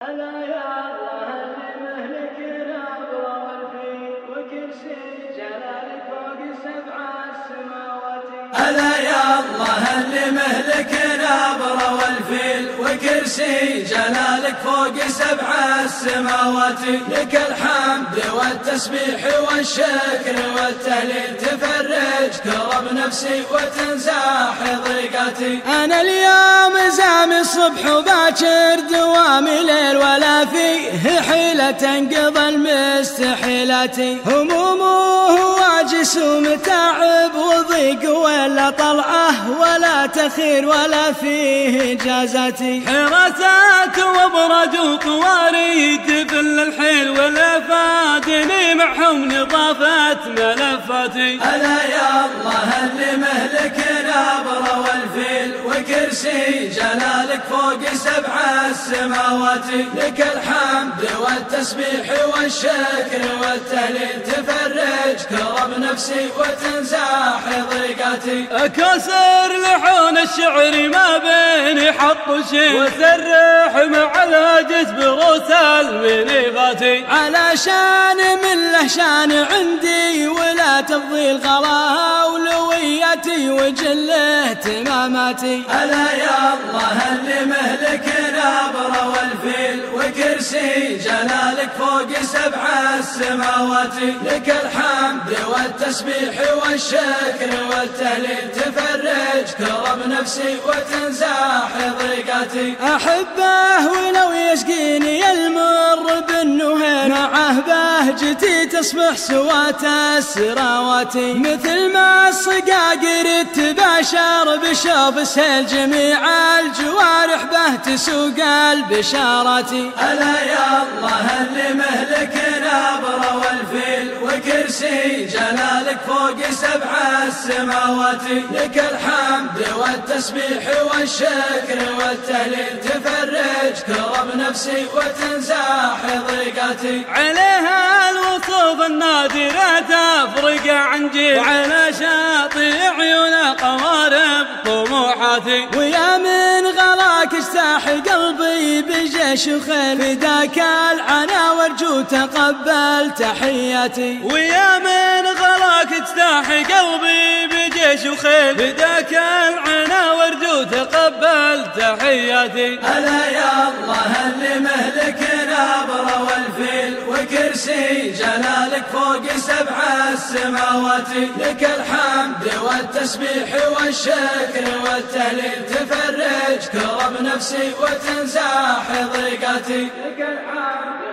ألا يا الله اللي مهلك نبر والفيل وكرسي جلالك فوق سبع السماوات. ألا يا الله اللي مهلك نبر والفيل وكرسي جلالك فوق سبع السماوات. لك الحمد والتسبيح والشكر والتهليل تفرج كرب نفسي وتنزاح ضيقاتي. أنا اليوم زامي الصبح وباكر دوامي ليل ولا فيه حيلة تنقضى المستحيلات. همومه واجس ومتاعب وضيق ولا طلعه ولا تخير ولا فيه جازاتي. حراسات وبرد وقواريد في الحيل والافادني معهم نظافة ملفاتي. ألا يا الله اللي مهلك نبر والفيل وكرسي جلالك فوق سبع السماوات. لك الحمد والتسبيح والشكر والتهليل تفرج كرب نفسي وتنزاح ضيقاتي. أكسر لحون الشعر ما بيني حط شيء وسرح مع الهجس بروس المنيباتي. علشان من له شان عندي ولا تفضي الغلا ولويتي وجل اهتماماتي. ألا يا الله اللي مهلك نبر والفيل وكرسي جلالك فوق سبع السماوات. لك الحمد والتسبيح والشكر والتهليل تفرج كرب نفسي وتنزاح ضيقاتي. أحبه ولو يسقيني المر بالنهر معه بهجتي تصبح سوات السراوات. مثل ما الصقاقر تباشر بشوف سهل جميع الجوارح به تسوق البشارات. ألا يا الله اللي مهلك نبر والفيل وكرسي جلالك فوق سبع السماوات. لك الحمد والتسبيح والشكر والتهليل تفرج كرب نفسي وتنزاح ضيقاتي. عليها الوصوف النادرة تفرق عن جيل وعلى شاطئ عيون قوارب طموحاتي. ويا من غلاك اجتاح قلبي بجيش وخيل فداك العنا وارجو تقبل تحياتي. ويا من غلاك اجتاح قلبي بجيش وخيل فداك العنا وارجو تقبل تحياتي. ألا يا الله اللي مهلك نبر والفيل وكرسي جلالك فوق سبع السماوات. لك الحمد والتسبيح والشكر والتهليل تفرج كرب نفسي وتنزاح ضيقاتي. لك الحمد